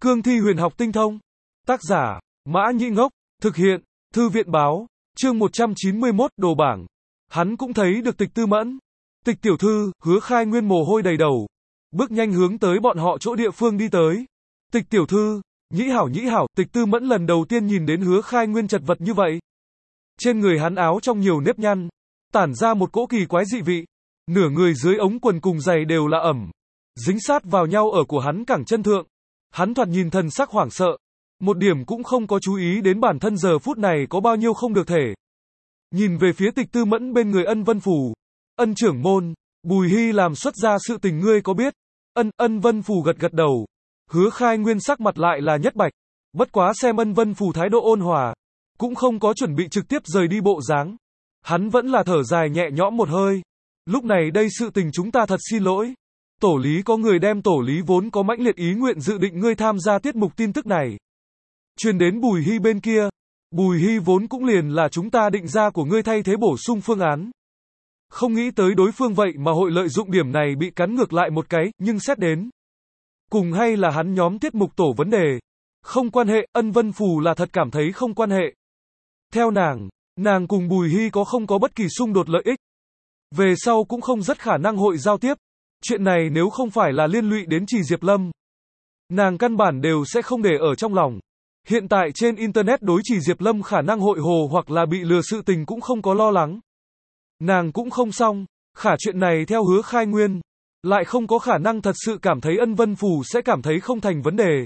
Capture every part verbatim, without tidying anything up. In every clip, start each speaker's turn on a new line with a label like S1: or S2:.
S1: Cương thi huyền học tinh thông. Tác giả, Mã Nhĩ Ngốc. Thực hiện, Thư viện báo. Chương một trăm chín mươi mốt, đồ bảng. Hắn cũng thấy được Tịch Tư Mẫn. Tịch tiểu thư, Hứa Khai Nguyên mồ hôi đầy đầu. Bước nhanh hướng tới bọn họ chỗ địa phương đi tới. Tịch tiểu thư, Nhĩ hảo Nhĩ hảo, Tịch Tư Mẫn lần đầu tiên nhìn đến Hứa Khai Nguyên chật vật như vậy. Trên người hắn áo trong nhiều nếp nhăn, tản ra một cỗ kỳ quái dị vị. Nửa người dưới ống quần cùng giày đều là ẩm, dính sát vào nhau ở của hắn cẳng chân thượng. Hắn thoạt nhìn thần sắc hoảng sợ, một điểm cũng không có chú ý đến bản thân giờ phút này có bao nhiêu không được thể. Nhìn về phía Tịch Tư Mẫn bên người Ân Vân Phù. Ân trưởng môn, Bùi Hy làm xuất ra sự tình ngươi có biết? Ân, Ân Vân Phù gật gật đầu. Hứa Khai Nguyên sắc mặt lại là nhất bạch. Bất quá xem Ân Vân Phù thái độ ôn hòa, cũng không có chuẩn bị trực tiếp rời đi bộ dáng. Hắn vẫn là thở dài nhẹ nhõm một hơi. Lúc này đây sự tình chúng ta thật xin lỗi. Tổ lý có người đem tổ lý vốn có mãnh liệt ý nguyện dự định ngươi tham gia tiết mục tin tức này truyền đến Bùi Hy bên kia. Bùi Hy vốn cũng liền là chúng ta định ra của ngươi thay thế bổ sung phương án. Không nghĩ tới đối phương vậy mà hội lợi dụng điểm này bị cắn ngược lại một cái, nhưng xét đến cùng hay là hắn nhóm tiết mục tổ vấn đề. Không quan hệ, Ân Vân Phù là thật cảm thấy không quan hệ. Theo nàng, nàng cùng Bùi Hy có không có bất kỳ xung đột lợi ích. Về sau cũng không rất khả năng hội giao tiếp. Chuyện này nếu không phải là liên lụy đến Trì Diệp Lâm, nàng căn bản đều sẽ không để ở trong lòng. Hiện tại trên Internet đối Trì Diệp Lâm khả năng hội hồ hoặc là bị lừa sự tình cũng không có lo lắng. Nàng cũng không xong, khả chuyện này theo Hứa Khai Nguyên, lại không có khả năng thật sự cảm thấy Ân Vân Phù sẽ cảm thấy không thành vấn đề.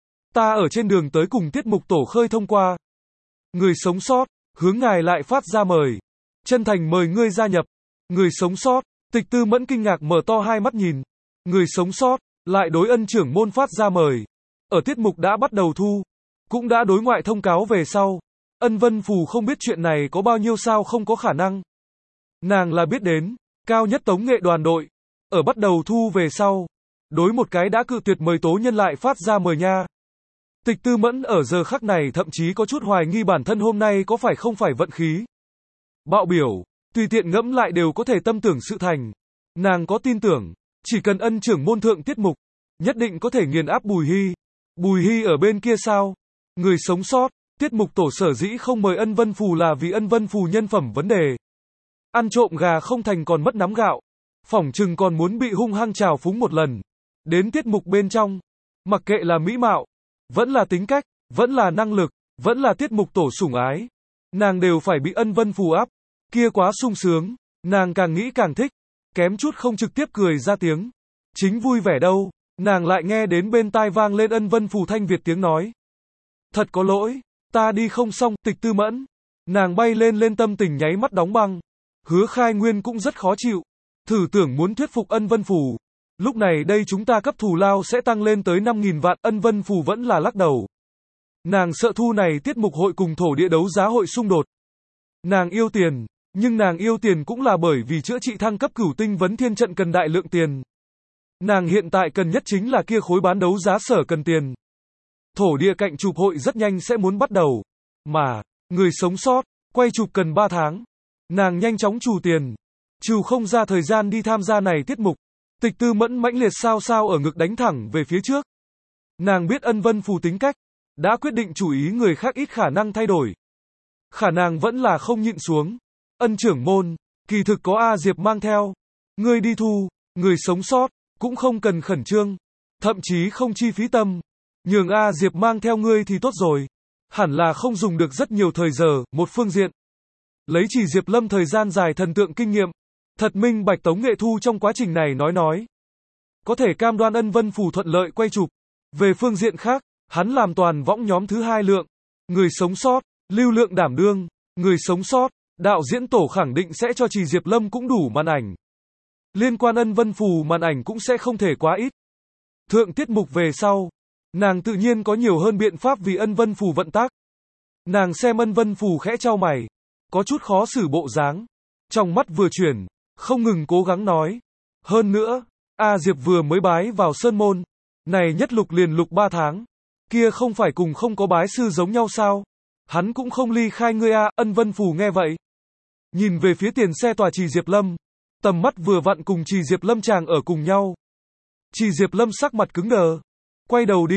S1: Ta ở trên đường tới cùng tiết mục tổ khơi thông qua. Người sống sót, hướng ngài lại phát ra mời. Chân thành mời ngươi gia nhập. Người sống sót, Tịch Tư Mẫn kinh ngạc mở to hai mắt nhìn. Người sống sót, lại đối Ân trưởng môn phát ra mời. Ở tiết mục đã bắt đầu thu, cũng đã đối ngoại thông cáo về sau. Ân Vân Phù không biết chuyện này có bao nhiêu sao không có khả năng. Nàng là biết đến, cao nhất tống nghệ đoàn đội, ở bắt đầu thu về sau, đối một cái đã cự tuyệt mời tố nhân lại phát ra mời nha. Tịch Tư Mẫn ở giờ khắc này thậm chí có chút hoài nghi bản thân hôm nay có phải không phải vận khí. Bạo biểu, tùy tiện ngẫm lại đều có thể tâm tưởng sự thành. Nàng có tin tưởng, chỉ cần Ân trưởng môn thượng tiết mục, nhất định có thể nghiền áp Bùi Hy. Bùi Hy ở bên kia sao? Người sống sót, tiết mục tổ sở dĩ không mời Ân Vân Phù là vì Ân Vân Phù nhân phẩm vấn đề. Ăn trộm gà không thành còn mất nắm gạo. Phỏng chừng còn muốn bị hung hăng trào phúng một lần. Đến tiết mục bên trong, mặc kệ là mỹ mạo, vẫn là tính cách, vẫn là năng lực, vẫn là tiết mục tổ sủng ái, nàng đều phải bị Ân Vân Phù áp. Kia quá sung sướng, nàng càng nghĩ càng thích, kém chút không trực tiếp cười ra tiếng. Chính vui vẻ đâu, nàng lại nghe đến bên tai vang lên Ân Vân Phù thanh Việt tiếng nói. Thật có lỗi, ta đi không xong, Tịch Tư Mẫn. Nàng bay lên lên tâm tình nháy mắt đóng băng. Hứa Khai Nguyên cũng rất khó chịu. Thử tưởng muốn thuyết phục Ân Vân Phù. Lúc này đây chúng ta cấp thù lao sẽ tăng lên tới năm nghìn vạn, Ân Vân Phù vẫn là lắc đầu. Nàng sợ thu này tiết mục hội cùng thổ địa đấu giá hội xung đột. Nàng yêu tiền, nhưng nàng yêu tiền cũng là bởi vì chữa trị thăng cấp cửu tinh vấn thiên trận cần đại lượng tiền. Nàng hiện tại cần nhất chính là kia khối bán đấu giá sở cần tiền. Thổ địa cạnh chụp hội rất nhanh sẽ muốn bắt đầu. Mà, người sống sót, quay chụp cần ba tháng. Nàng nhanh chóng trù tiền. Trừ không ra thời gian đi tham gia này tiết mục. Tịch Tư Mẫn mãnh liệt sao sao ở ngực đánh thẳng về phía trước. Nàng biết Ân Vân Phù tính cách, đã quyết định chủ ý người khác ít khả năng thay đổi. Khả năng vẫn là không nhịn xuống. Ân trưởng môn, kỳ thực có A Diệp mang theo. Ngươi đi thu, người sống sót, cũng không cần khẩn trương. Thậm chí không chi phí tâm. Nhường A Diệp mang theo ngươi thì tốt rồi. Hẳn là không dùng được rất nhiều thời giờ, một phương diện. Lấy Trì Diệp Lâm thời gian dài thần tượng kinh nghiệm. Thật minh bạch tống nghệ thu trong quá trình này nói nói. Có thể cam đoan Ân Vân Phù thuận lợi quay chụp. Về phương diện khác, hắn làm toàn võng nhóm thứ hai lượng. Người sống sót, lưu lượng đảm đương. Người sống sót, đạo diễn tổ khẳng định sẽ cho Trì Diệp Lâm cũng đủ màn ảnh. Liên quan Ân Vân Phù màn ảnh cũng sẽ không thể quá ít. Thượng tiết mục về sau, nàng tự nhiên có nhiều hơn biện pháp vì Ân Vân Phù vận tác. Nàng xem Ân Vân Phù khẽ chau mày, có chút khó xử bộ dáng. Trong mắt vừa chuyển, không ngừng cố gắng nói. Hơn nữa, A Diệp vừa mới bái vào Sơn Môn. Này nhất lục liền lục ba tháng. Kia không phải cùng không có bái sư giống nhau sao? Hắn cũng không ly khai ngươi a. Ân Vân Phù nghe vậy, nhìn về phía tiền xe tòa Trì Diệp Lâm. Tầm mắt vừa vặn cùng Trì Diệp Lâm chàng ở cùng nhau. Trì Diệp Lâm sắc mặt cứng đờ. Quay đầu đi.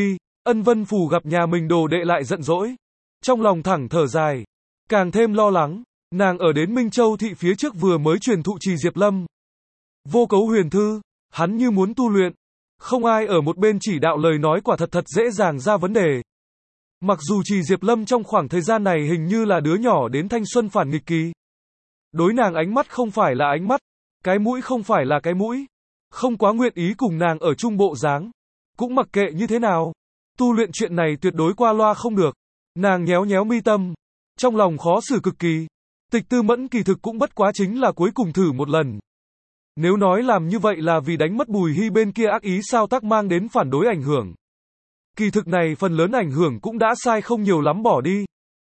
S1: Ân Vân Phù gặp nhà mình đồ đệ lại giận dỗi. Trong lòng thẳng thở dài. Càng thêm lo lắng. Nàng ở đến Minh Châu thị phía trước vừa mới truyền thụ trì Diệp Lâm. Vô cấu huyền thư. Hắn như muốn tu luyện. Không ai ở một bên chỉ đạo lời nói quả thật thật dễ dàng ra vấn đề. Mặc dù trì Diệp Lâm trong khoảng thời gian này hình như là đứa nhỏ đến thanh xuân phản nghịch kỳ. Đối nàng ánh mắt không phải là ánh mắt. Cái mũi không phải là cái mũi. Không quá nguyện ý cùng nàng ở chung bộ dáng. Cũng mặc kệ như thế nào. Tu luyện chuyện này tuyệt đối qua loa không được. Nàng nhéo nhéo mi tâm. Trong lòng khó xử cực kỳ. Tịch Tư Mẫn kỳ thực cũng bất quá chính là cuối cùng thử một lần. Nếu nói làm như vậy là vì đánh mất Bùi Hy bên kia ác ý sao tác mang đến phản đối ảnh hưởng. Kỳ thực này phần lớn ảnh hưởng cũng đã sai không nhiều lắm bỏ đi.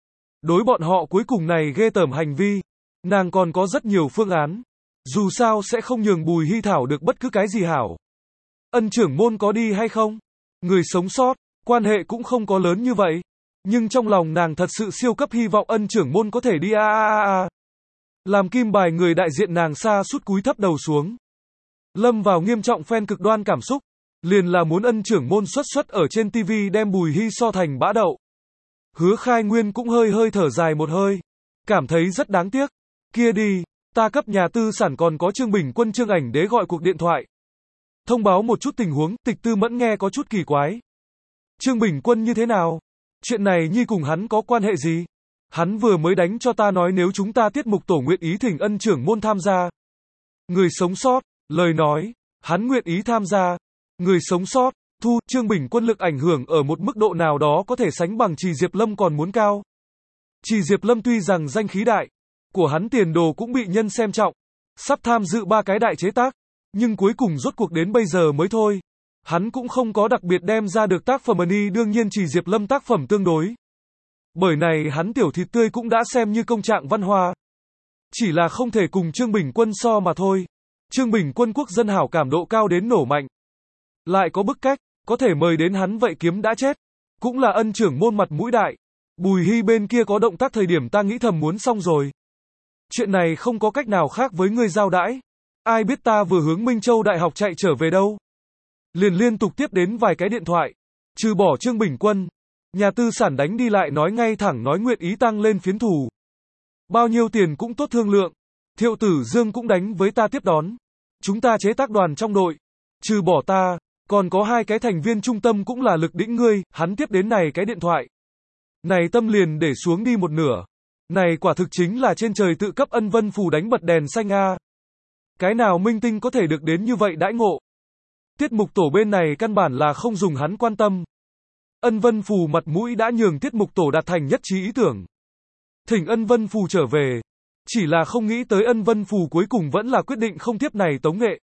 S1: Đối bọn họ cuối cùng này ghê tởm hành vi. Nàng còn có rất nhiều phương án. Dù sao sẽ không nhường Bùi Hy thảo được bất cứ cái gì hảo. Ân trưởng môn có đi hay không? Người sống sót, quan hệ cũng không có lớn như vậy. Nhưng trong lòng nàng thật sự siêu cấp hy vọng ân trưởng môn có thể đi a a a a. Làm kim bài người đại diện nàng xa sút cúi thấp đầu xuống. Lâm vào nghiêm trọng phen cực đoan cảm xúc. Liền là muốn ân trưởng môn xuất xuất ở trên tivi đem Bùi Hy so thành bã đậu. Hứa Khai Nguyên cũng hơi hơi thở dài một hơi. Cảm thấy rất đáng tiếc. Kia đi, ta cấp nhà tư sản còn có Trương Bình Quân Trương Ảnh Đế gọi cuộc điện thoại. Thông báo một chút tình huống, Tịch Tư Mẫn nghe có chút kỳ quái. Trương Bình Quân như thế nào? Chuyện này nhi cùng hắn có quan hệ gì? Hắn vừa mới đánh cho ta nói nếu chúng ta tiết mục tổ nguyện ý thỉnh ân trưởng môn tham gia. Người sống sót, lời nói, hắn nguyện ý tham gia. Người sống sót, thu, Trương Bình Quân lực ảnh hưởng ở một mức độ nào đó có thể sánh bằng Trì Diệp Lâm còn muốn cao. Trì Diệp Lâm tuy rằng danh khí đại, của hắn tiền đồ cũng bị nhân xem trọng, sắp tham dự ba cái đại chế tác, nhưng cuối cùng rốt cuộc đến bây giờ mới thôi. Hắn cũng không có đặc biệt đem ra được tác phẩm ni đương nhiên Trì Diệp Lâm tác phẩm tương đối. Bởi này hắn tiểu thịt tươi cũng đã xem như công trạng văn hoa. Chỉ là không thể cùng Trương Bình Quân so mà thôi. Trương Bình Quân quốc dân hảo cảm độ cao đến nổ mạnh. Lại có bức cách, có thể mời đến hắn vậy kiếm đã chết. Cũng là ân trưởng môn mặt mũi đại. Bùi Hy bên kia có động tác thời điểm ta nghĩ thầm muốn xong rồi. Chuyện này không có cách nào khác với ngươi giao đãi. Ai biết ta vừa hướng Minh Châu Đại học chạy trở về đâu. Liền liên tục tiếp đến vài cái điện thoại. Trừ bỏ Trương Bình Quân. Nhà tư sản đánh đi lại nói ngay thẳng nói nguyện ý tăng lên phiến thù. Bao nhiêu tiền cũng tốt thương lượng. Thiệu Tử Dương cũng đánh với ta tiếp đón. Chúng ta chế tác đoàn trong đội. Trừ bỏ ta, còn có hai cái thành viên trung tâm cũng là lực đĩnh ngươi, hắn tiếp đến này cái điện thoại. Này tâm liền để xuống đi một nửa. Này quả thực chính là trên trời tự cấp Ân Vân Phù đánh bật đèn xanh a. Cái nào minh tinh có thể được đến như vậy đãi ngộ. Tiết mục tổ bên này căn bản là không dùng hắn quan tâm. Ân Vân Phù mặt mũi đã nhường tiết mục tổ đạt thành nhất trí ý tưởng. Thỉnh Ân Vân Phù trở về. Chỉ là không nghĩ tới Ân Vân Phù cuối cùng vẫn là quyết định không tiếp này tống nghệ.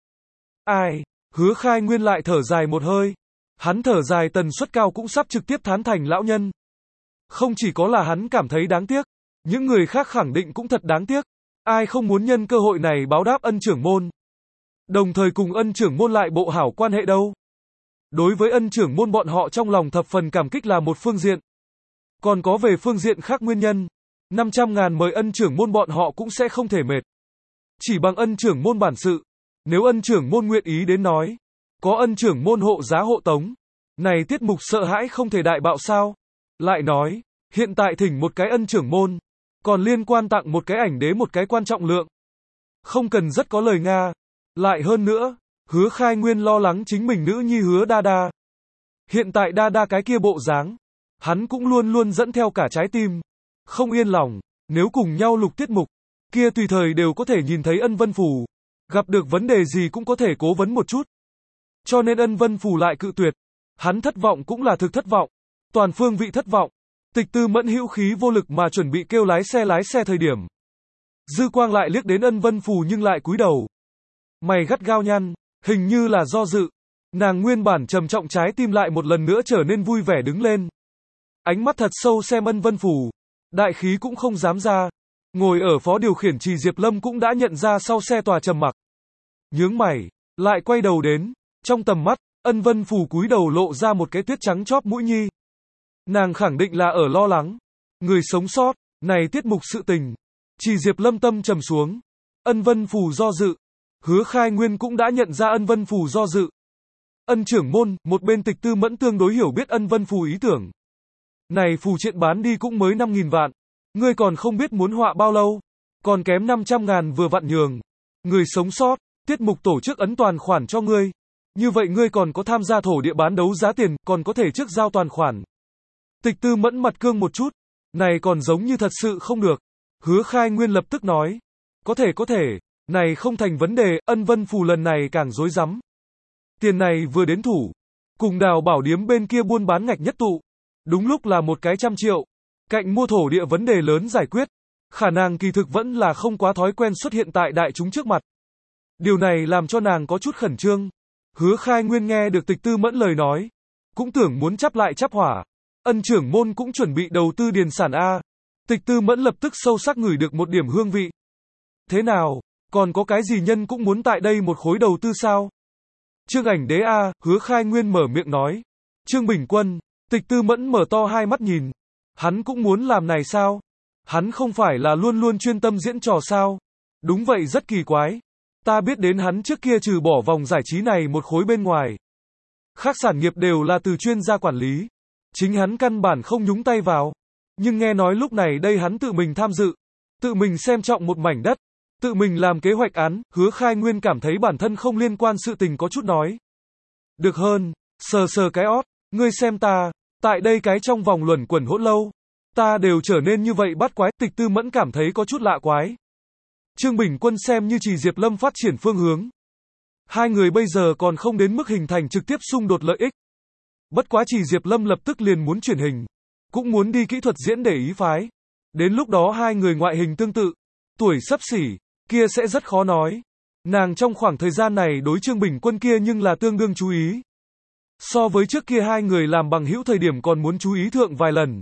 S1: Ai? Hứa Khai Nguyên lại thở dài một hơi. Hắn thở dài tần suất cao cũng sắp trực tiếp thán thành lão nhân. Không chỉ có là hắn cảm thấy đáng tiếc. Những người khác khẳng định cũng thật đáng tiếc. Ai không muốn nhân cơ hội này báo đáp ân trưởng môn. Đồng thời cùng ân trưởng môn lại bộ hảo quan hệ đâu. Đối với ân trưởng môn bọn họ trong lòng thập phần cảm kích là một phương diện. Còn có về phương diện khác nguyên nhân. năm trăm ngàn mời ân trưởng môn bọn họ cũng sẽ không thể mệt. Chỉ bằng ân trưởng môn bản sự. Nếu ân trưởng môn nguyện ý đến nói. Có ân trưởng môn hộ giá hộ tống. Này tiết mục sợ hãi không thể đại bạo sao. Lại nói. Hiện tại thỉnh một cái ân trưởng môn. Còn liên quan tặng một cái ảnh đế một cái quan trọng lượng. Không cần rất có lời Nga. Lại hơn nữa. Hứa Khai Nguyên lo lắng chính mình nữ nhi Hứa Đa Đa. Hiện tại Đa Đa cái kia bộ dáng. Hắn cũng luôn luôn dẫn theo cả trái tim. Không yên lòng. Nếu cùng nhau lục tiết mục. Kia tùy thời đều có thể nhìn thấy Ân Vân Phù. Gặp được vấn đề gì cũng có thể cố vấn một chút. Cho nên Ân Vân Phù lại cự tuyệt. Hắn thất vọng cũng là thực thất vọng. Toàn phương vị thất vọng. Tịch Tư Mẫn hữu khí vô lực mà chuẩn bị kêu lái xe lái xe thời điểm. Dư Quang lại liếc đến Ân Vân Phù nhưng lại cúi đầu. Mày gắt gao nhăn, hình như là do dự. Nàng nguyên bản trầm trọng trái tim lại một lần nữa trở nên vui vẻ đứng lên. Ánh mắt thật sâu xem Ân Vân Phù. Đại khí cũng không dám ra. Ngồi ở phó điều khiển Trì Diệp Lâm cũng đã nhận ra sau xe tòa trầm mặc. Nhướng mày, lại quay đầu đến. Trong tầm mắt, Ân Vân Phù cúi đầu lộ ra một cái tuyết trắng chóp mũi nhi. Nàng khẳng định là ở lo lắng. Người sống sót, này tiết mục sự tình. Trì Diệp Lâm tâm trầm xuống. Ân Vân Phù do dự. Hứa Khai Nguyên cũng đã nhận ra Ân Vân Phù do dự. Ân trưởng môn, một bên Tịch Tư Mẫn tương đối hiểu biết Ân Vân Phù ý tưởng. Này phù triện bán đi cũng mới năm nghìn vạn. Ngươi còn không biết muốn họa bao lâu. Còn kém năm trăm ngàn vừa vặn nhường. Người sống sót, tiết mục tổ chức ấn toàn khoản cho ngươi. Như vậy ngươi còn có tham gia thổ địa bán đấu giá tiền, còn có thể trước giao toàn khoản. Tịch Tư Mẫn mặt cương một chút. Này còn giống như thật sự không được. Hứa Khai Nguyên lập tức nói. Có thể có thể. Này không thành vấn đề, Ân Vân Phù lần này càng rối rắm. Tiền này vừa đến thủ. Cùng Đào Bảo Điếm bên kia buôn bán ngạch nhất tụ. Đúng lúc là một cái trăm triệu. Cạnh mua thổ địa vấn đề lớn giải quyết. Khả năng kỳ thực vẫn là không quá thói quen xuất hiện tại đại chúng trước mặt. Điều này làm cho nàng có chút khẩn trương. Hứa Khai Nguyên nghe được Tịch Tư Mẫn lời nói. Cũng tưởng muốn chắp lại chắp hỏa. Ân trưởng môn cũng chuẩn bị đầu tư điền sản A. Tịch Tư Mẫn lập tức sâu sắc ngửi được một điểm hương vị. Thế nào, còn có cái gì nhân cũng muốn tại đây một khối đầu tư sao? Trương Ảnh Đế A, Hứa Khai Nguyên mở miệng nói. Trương Bình Quân, Tịch Tư Mẫn mở to hai mắt nhìn. Hắn cũng muốn làm này sao? Hắn không phải là luôn luôn chuyên tâm diễn trò sao? Đúng vậy, rất kỳ quái. Ta biết đến hắn trước kia trừ bỏ vòng giải trí này một khối bên ngoài. Khác sản nghiệp đều là từ chuyên gia quản lý. Chính hắn căn bản không nhúng tay vào. Nhưng nghe nói lúc này đây hắn tự mình tham dự. Tự mình xem trọng một mảnh đất. Tự mình làm kế hoạch án. Hứa Khai Nguyên cảm thấy bản thân không liên quan sự tình có chút nói. Được hơn, sờ sờ cái ót. Ngươi xem ta, tại đây cái trong vòng luẩn quẩn hỗn lâu. Ta đều trở nên như vậy bắt quái. Tịch Tư Mẫn cảm thấy có chút lạ quái. Trương Bình Quân xem như chỉ Diệp Lâm phát triển phương hướng. Hai người bây giờ còn không đến mức hình thành trực tiếp xung đột lợi ích. Bất quá chỉ Diệp Lâm lập tức liền muốn chuyển hình. Cũng muốn đi kỹ thuật diễn để ý phái. Đến lúc đó hai người ngoại hình tương tự. Tuổi xấp xỉ. Kia sẽ rất khó nói. Nàng trong khoảng thời gian này đối Trương Bình Quân kia nhưng là tương đương chú ý. So với trước kia hai người làm bằng hữu thời điểm còn muốn chú ý thượng vài lần.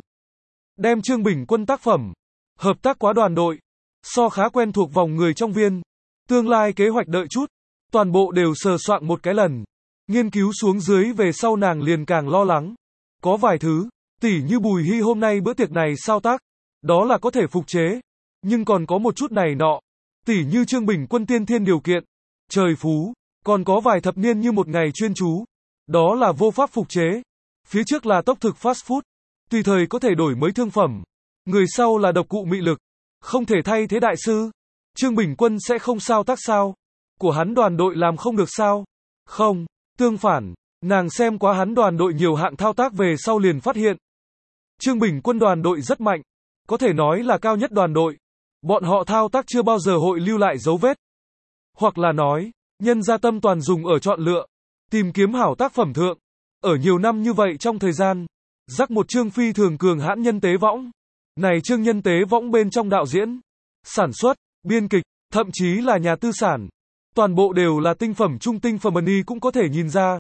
S1: Đem Trương Bình Quân tác phẩm. Hợp tác quá đoàn đội. So khá quen thuộc vòng người trong viên. Tương lai kế hoạch đợi chút. Toàn bộ đều sờ soạn một cái lần. Nghiên cứu xuống dưới về sau nàng liền càng lo lắng. Có vài thứ. Tỉ như Bùi Hy hôm nay bữa tiệc này sao tác. Đó là có thể phục chế. Nhưng còn có một chút này nọ. Tỉ như Trương Bình Quân tiên thiên điều kiện. Trời phú. Còn có vài thập niên như một ngày chuyên chú. Đó là vô pháp phục chế. Phía trước là tốc thực fast food. Tùy thời có thể đổi mới thương phẩm. Người sau là độc cụ mị lực. Không thể thay thế đại sư. Trương Bình Quân sẽ không sao tác sao? Của hắn đoàn đội làm không được sao? Không, tương phản. Nàng xem quá hắn đoàn đội nhiều hạng thao tác về sau liền phát hiện. Trương Bình Quân đoàn đội rất mạnh. Có thể nói là cao nhất đoàn đội. Bọn họ thao tác chưa bao giờ hội lưu lại dấu vết. Hoặc là nói, nhân gia tâm toàn dùng ở chọn lựa. Tìm kiếm hảo tác phẩm thượng. Ở nhiều năm như vậy trong thời gian. Rắc một chương phi thường cường hãn nhân tế võng. Này chương nhân tế võng bên trong đạo diễn, sản xuất, biên kịch, thậm chí là nhà tư sản. Toàn bộ đều là tinh phẩm trung tinh phẩm money cũng có thể nhìn ra.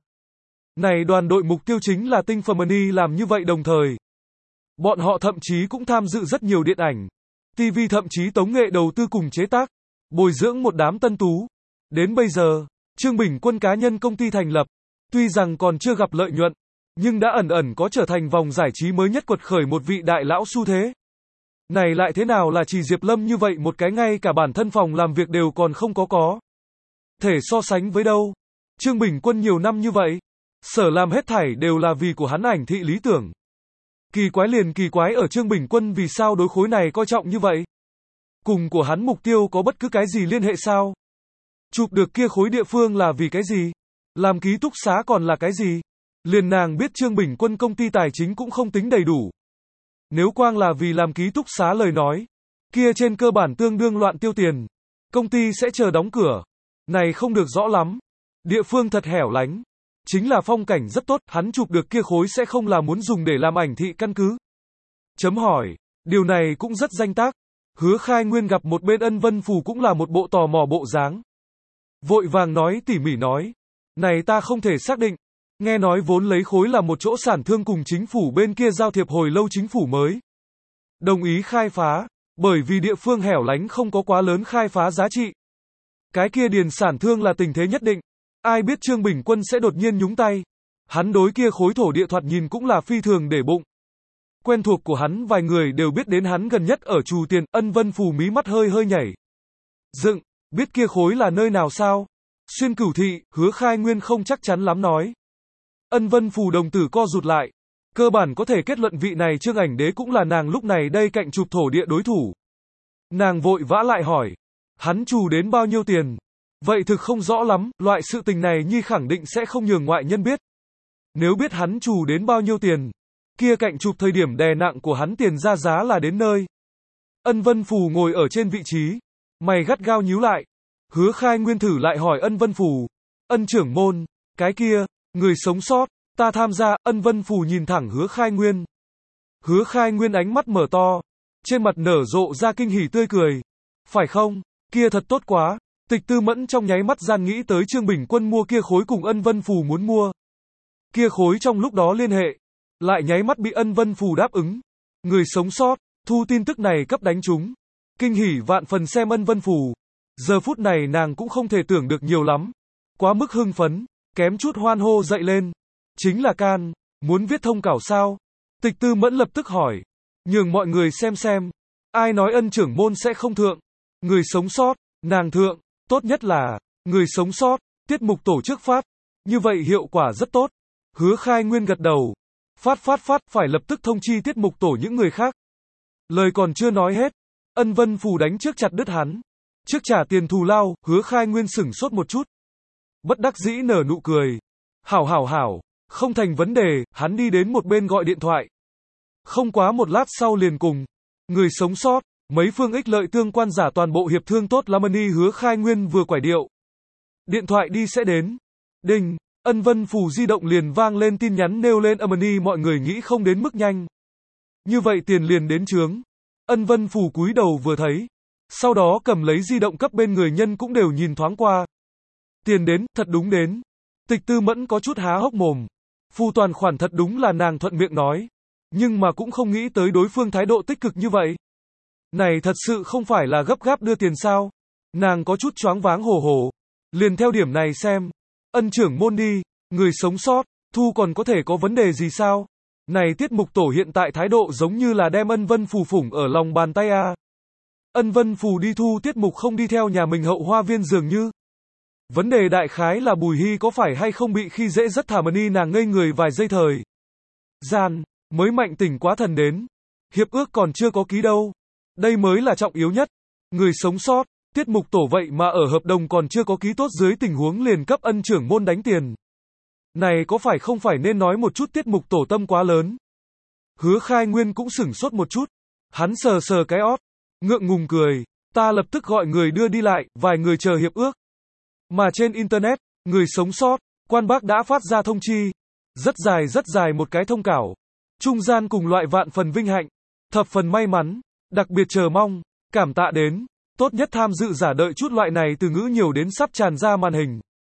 S1: Này đoàn đội mục tiêu chính là tinh phẩm money làm như vậy đồng thời. Bọn họ thậm chí cũng tham dự rất nhiều điện ảnh, ti vi thậm chí tống nghệ đầu tư cùng chế tác, bồi dưỡng một đám tân tú. Đến bây giờ, Trương Bình Quân cá nhân công ty thành lập, tuy rằng còn chưa gặp lợi nhuận, nhưng đã ẩn ẩn có trở thành vòng giải trí mới nhất quật khởi một vị đại lão xu thế. Này lại thế nào là chỉ Diệp Lâm như vậy một cái ngay cả bản thân phòng làm việc đều còn không có có. Thể so sánh với đâu. Trương Bình Quân nhiều năm như vậy. Sở làm hết thảy đều là vì của hắn ảnh thị lý tưởng. Kỳ quái liền kỳ quái ở Trương Bình Quân vì sao đối khối này coi trọng như vậy. Cùng của hắn mục tiêu có bất cứ cái gì liên hệ sao? Chụp được kia khối địa phương là vì cái gì? Làm ký túc xá còn là cái gì? Liền nàng biết Trương Bình Quân công ty tài chính cũng không tính đầy đủ. Nếu quang là vì làm ký túc xá lời nói, kia trên cơ bản tương đương loạn tiêu tiền. Công ty sẽ chờ đóng cửa. Này không được rõ lắm. Địa phương thật hẻo lánh. Chính là phong cảnh rất tốt, hắn chụp được kia khối sẽ không là muốn dùng để làm ảnh thị căn cứ. Chấm hỏi. Điều này cũng rất danh tác. Hứa Khai Nguyên gặp một bên Ân Vân Phù cũng là một bộ tò mò bộ dáng. Vội vàng nói tỉ mỉ nói. Này ta không thể xác định. Nghe nói vốn lấy khối là một chỗ sản thương cùng chính phủ bên kia giao thiệp hồi lâu chính phủ mới đồng ý khai phá, bởi vì địa phương hẻo lánh không có quá lớn khai phá giá trị. Cái kia điền sản thương là tình thế nhất định. Ai biết Trương Bình Quân sẽ đột nhiên nhúng tay. Hắn đối kia khối thổ địa thoạt nhìn cũng là phi thường để bụng. Quen thuộc của hắn vài người đều biết đến hắn gần nhất ở Trù Tiền. Ân Vân Phù mí mắt hơi hơi nhảy dựng, biết kia khối là nơi nào sao? Xuyên Cửu Thị. Hứa Khai Nguyên không chắc chắn lắm nói. Ân Vân Phù đồng tử co rụt lại. Cơ bản có thể kết luận vị này Trương Ảnh Đế cũng là nàng lúc này đây cạnh chụp thổ địa đối thủ. Nàng vội vã lại hỏi. Hắn trù đến bao nhiêu tiền? Vậy thực không rõ lắm, loại sự tình này Nhi khẳng định sẽ không nhường ngoại nhân biết. Nếu biết hắn trù đến bao nhiêu tiền, kia cạnh chụp thời điểm đè nặng của hắn tiền ra giá là đến nơi. Ân Vân Phù ngồi ở trên vị trí, mày gắt gao nhíu lại. Hứa Khai Nguyên thử lại hỏi Ân Vân Phù. Ân trưởng môn, cái kia, người sống sót, ta tham gia. Ân Vân Phù nhìn thẳng Hứa Khai Nguyên. Hứa Khai Nguyên ánh mắt mở to, trên mặt nở rộ ra kinh hỉ tươi cười. Phải không? Kia thật tốt quá. Tịch Tư Mẫn trong nháy mắt gian nghĩ tới Trương Bình Quân mua kia khối cùng Ân Vân Phù muốn mua. Kia khối trong lúc đó liên hệ, lại nháy mắt bị Ân Vân Phù đáp ứng. Người sống sót, thu tin tức này cấp đánh chúng. Kinh hỉ vạn phần xem Ân Vân Phù. Giờ phút này nàng cũng không thể tưởng được nhiều lắm. Quá mức hưng phấn, kém chút hoan hô dậy lên. Chính là can, muốn viết thông cáo sao? Tịch Tư Mẫn lập tức hỏi. Nhường mọi người xem xem. Ai nói Ân trưởng môn sẽ không thượng? Người sống sót, nàng thượng. Tốt nhất là, người sống sót, tiết mục tổ chức phát. Như vậy hiệu quả rất tốt. Hứa Khai Nguyên gật đầu. Phát phát phát, phải lập tức thông chi tiết mục tổ những người khác. Lời còn chưa nói hết. Ân Vân Phù đánh trước chặt đứt hắn. Trước trả tiền thù lao, Hứa Khai Nguyên sửng sốt một chút. Bất đắc dĩ nở nụ cười. Hảo hảo hảo, không thành vấn đề, hắn đi đến một bên gọi điện thoại. Không quá một lát sau liền cùng. Người sống sót, mấy phương ích lợi tương quan giả toàn bộ hiệp thương tốt Lamani. Hứa Khai Nguyên vừa quải điệu. Điện thoại đi sẽ đến. Đinh, Ân Vân Phù di động liền vang lên tin nhắn nêu lên Lamani. Mọi người nghĩ không đến mức nhanh. Như vậy tiền liền đến chướng. Ân Vân Phù cúi đầu vừa thấy. Sau đó cầm lấy di động cấp bên người nhân cũng đều nhìn thoáng qua. Tiền đến, thật đúng đến. Tịch Tư Mẫn có chút há hốc mồm. Phù toàn khoản thật đúng là nàng thuận miệng nói. Nhưng mà cũng không nghĩ tới đối phương thái độ tích cực như vậy. Này thật sự không phải là gấp gáp đưa tiền sao? Nàng có chút choáng váng hồ hồ. Liền theo điểm này xem. Ân trưởng môn đi, người sống sót, thu còn có thể có vấn đề gì sao? Này tiết mục tổ hiện tại thái độ giống như là đem Ân Vân Phù phủng ở lòng bàn tay a. Ân Vân Phù đi thu tiết mục không đi theo nhà mình Hậu Hoa Viên dường như. Vấn đề đại khái là Bùi Hy có phải hay không bị khi dễ rất thả Mani. Nàng ngây người vài giây thời gian, mới mạnh tỉnh quá thần đến. Hiệp ước còn chưa có ký đâu. Đây mới là trọng yếu nhất. Người sống sót, tiết mục tổ vậy mà ở hợp đồng còn chưa có ký tốt dưới tình huống liền cấp Ân trưởng môn đánh tiền. Này có phải không phải nên nói một chút tiết mục tổ tâm quá lớn. Hứa Khai Nguyên cũng sửng sốt một chút. Hắn sờ sờ cái ót. Ngượng ngùng cười. Ta lập tức gọi người đưa đi lại, vài người chờ hiệp ước. Mà trên Internet, người sống sót, quan bác đã phát ra thông chi. Rất dài rất dài một cái thông cáo. Trung gian cùng loại vạn phần vinh hạnh. Thập phần may mắn. Đặc biệt chờ mong. Cảm tạ đến. Tốt nhất tham dự giả đợi chút loại này từ ngữ nhiều đến sắp tràn ra màn hình.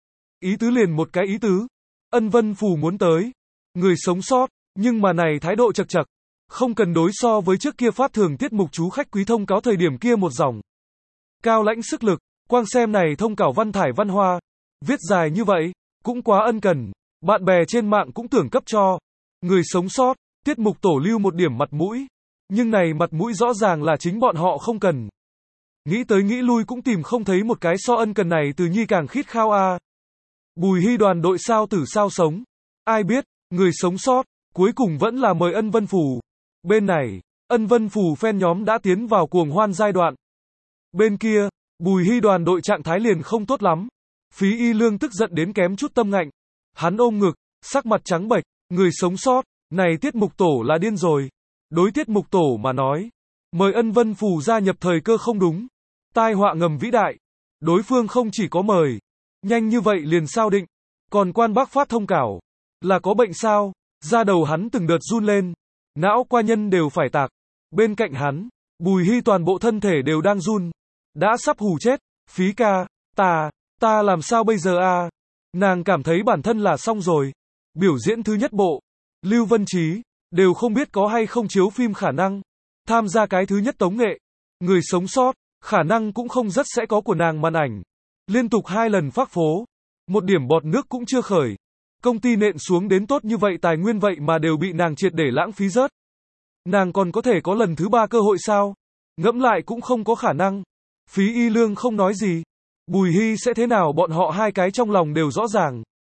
S1: Ý tứ liền một cái ý tứ. Ân Vân Phù muốn tới. Người sống sót. Nhưng mà này thái độ chật chật. Không cần đối so với trước kia phát thường tiết mục chú khách quý thông cáo thời điểm kia một dòng. Cao lãnh sức lực. Quang xem này thông cáo văn thải văn hoa. Viết dài như vậy. Cũng quá ân cần. Bạn bè trên mạng cũng tưởng cấp cho. Người sống sót. Tiết mục tổ lưu một điểm mặt mũi. Nhưng này mặt mũi rõ ràng là chính bọn họ không cần. Nghĩ tới nghĩ lui cũng tìm không thấy một cái so ân cần này từ nhi càng khít khao a. À. Bùi Hy đoàn đội sao tử sao sống. Ai biết, người sống sót, cuối cùng vẫn là mời Ân Vân Phù. Bên này, Ân Vân Phù fan nhóm đã tiến vào cuồng hoan giai đoạn. Bên kia, Bùi Hy đoàn đội trạng thái liền không tốt lắm. Phí Y Lương tức giận đến kém chút tâm ngạnh. Hắn ôm ngực, sắc mặt trắng bệch, người sống sót, này tiết mục tổ là điên rồi. Đối tiết mục tổ mà nói, mời Ân Vân Phù gia nhập thời cơ không đúng. Tai họa ngầm vĩ đại. Đối phương không chỉ có mời, nhanh như vậy liền sao định. Còn quan bác phát thông cáo, là có bệnh sao? Da đầu hắn từng đợt run lên. Não qua nhân đều phải tạc. Bên cạnh hắn, Bùi Hy toàn bộ thân thể đều đang run. Đã sắp hù chết. Phí ca, ta, ta làm sao bây giờ a? À? Nàng cảm thấy bản thân là xong rồi. Biểu diễn thứ nhất bộ, Lưu Vân Trí, đều không biết có hay không chiếu phim khả năng. Tham gia cái thứ nhất tống nghệ. Người sống sót, khả năng cũng không rất sẽ có của nàng màn ảnh. Liên tục hai lần phác phố. Một điểm bọt nước cũng chưa khởi. Công ty nện xuống đến tốt như vậy tài nguyên vậy mà đều bị nàng triệt để lãng phí rớt. Nàng còn có thể có lần thứ ba cơ hội sao? Ngẫm lại cũng không có khả năng. Phí Y Lương không nói gì. Bùi Hy sẽ thế nào bọn họ hai cái trong lòng đều rõ ràng.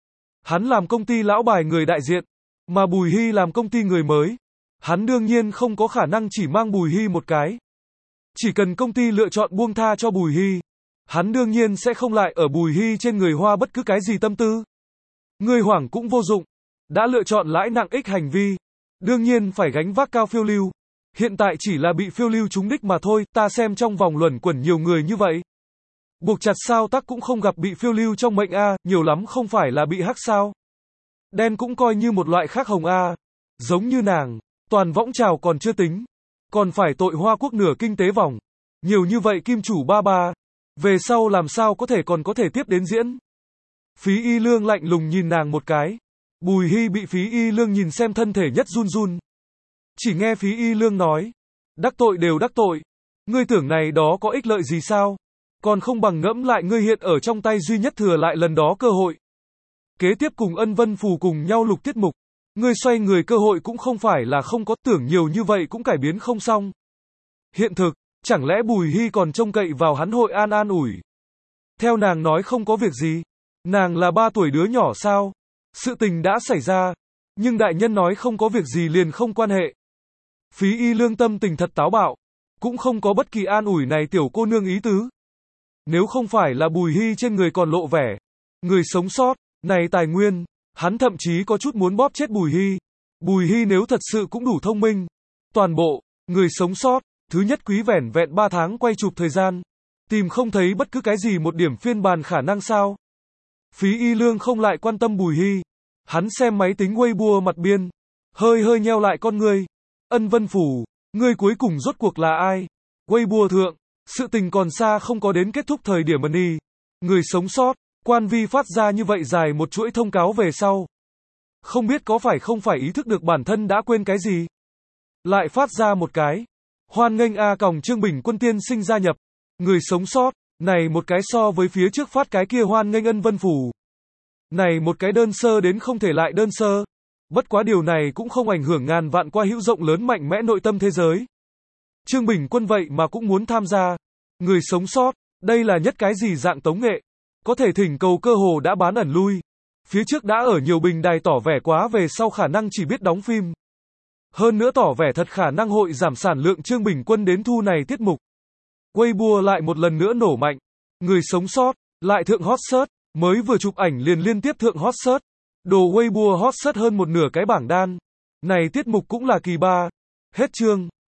S1: Hắn làm công ty lão bài người đại diện, mà Bùi Hy làm công ty người mới. Hắn đương nhiên không có khả năng chỉ mang Bùi Hy một cái. Chỉ cần công ty lựa chọn buông tha cho Bùi Hy, hắn đương nhiên sẽ không lại ở Bùi Hy trên người hoa bất cứ cái gì tâm tư. Người hoảng cũng vô dụng, đã lựa chọn lãi nặng ích hành vi, đương nhiên phải gánh vác cao phiêu lưu. Hiện tại chỉ là bị phiêu lưu trúng đích mà thôi, ta xem trong vòng luẩn quẩn nhiều người như vậy. Buộc chặt sao tắc cũng không gặp bị phiêu lưu trong mệnh a, nhiều lắm không phải là bị hắc sao. Đen cũng coi như một loại khác hồng a, giống như nàng, toàn võng trào còn chưa tính, còn phải tội Hoa Quốc nửa kinh tế vòng. Nhiều như vậy kim chủ ba ba, về sau làm sao có thể còn có thể tiếp đến diễn. Phí Y Lương lạnh lùng nhìn nàng một cái. Bùi Hy bị Phí Y Lương nhìn xem thân thể nhất run run. Chỉ nghe Phí Y Lương nói, đắc tội đều đắc tội, ngươi tưởng này đó có ích lợi gì sao? Còn không bằng ngẫm lại ngươi hiện ở trong tay duy nhất thừa lại lần đó cơ hội. Kế tiếp cùng Ân Vân Phù cùng nhau lục tiết mục, ngươi xoay người cơ hội cũng không phải là không có, tưởng nhiều như vậy cũng cải biến không xong. Hiện thực, chẳng lẽ Bùi Hy còn trông cậy vào hắn hội an an ủi? Theo nàng nói không có việc gì, nàng là ba tuổi đứa nhỏ sao? Sự tình đã xảy ra, nhưng đại nhân nói không có việc gì liền không quan hệ. Phí Y Lương tâm tình thật táo bạo, cũng không có bất kỳ an ủi này tiểu cô nương ý tứ. Nếu không phải là Bùi Hy trên người còn lộ vẻ người sống sót, này tài nguyên, hắn thậm chí có chút muốn bóp chết Bùi Hy. Bùi Hy nếu thật sự cũng đủ thông minh, toàn bộ người sống sót, thứ nhất quý vẻn vẹn ba tháng quay chụp thời gian, tìm không thấy bất cứ cái gì một điểm phiên bản khả năng sao? Phí Y Lương không lại quan tâm Bùi Hy, hắn xem máy tính Weibo mặt biên, hơi hơi nheo lại con ngươi. Ân Vân Phủ, ngươi cuối cùng rốt cuộc là ai? Weibo thượng, sự tình còn xa không có đến kết thúc thời điểm ẩn y. Người sống sót, quan vi phát ra như vậy dài một chuỗi thông cáo về sau. Không biết có phải không phải ý thức được bản thân đã quên cái gì? Lại phát ra một cái. Hoan nghênh A còng Trương Bình Quân tiên sinh gia nhập. Người sống sót, này một cái so với phía trước phát cái kia hoan nghênh Ân Vân Phủ. Này một cái đơn sơ đến không thể lại đơn sơ. Bất quá điều này cũng không ảnh hưởng ngàn vạn qua hữu rộng lớn mạnh mẽ nội tâm thế giới. Trương Bình Quân vậy mà cũng muốn tham gia. Người sống sót, đây là nhất cái gì dạng tống nghệ. Có thể thỉnh cầu cơ hồ đã bán ẩn lui. Phía trước đã ở nhiều bình đài tỏ vẻ quá về sau khả năng chỉ biết đóng phim. Hơn nữa tỏ vẻ thật khả năng hội giảm sản lượng Trương Bình Quân đến thu này tiết mục. Weibo lại một lần nữa nổ mạnh. Người sống sót, lại thượng hot search, mới vừa chụp ảnh liền liên tiếp thượng hot search. Đồ Weibo hot search hơn một nửa cái bảng đan. Này tiết mục cũng là kỳ ba. Hết chương.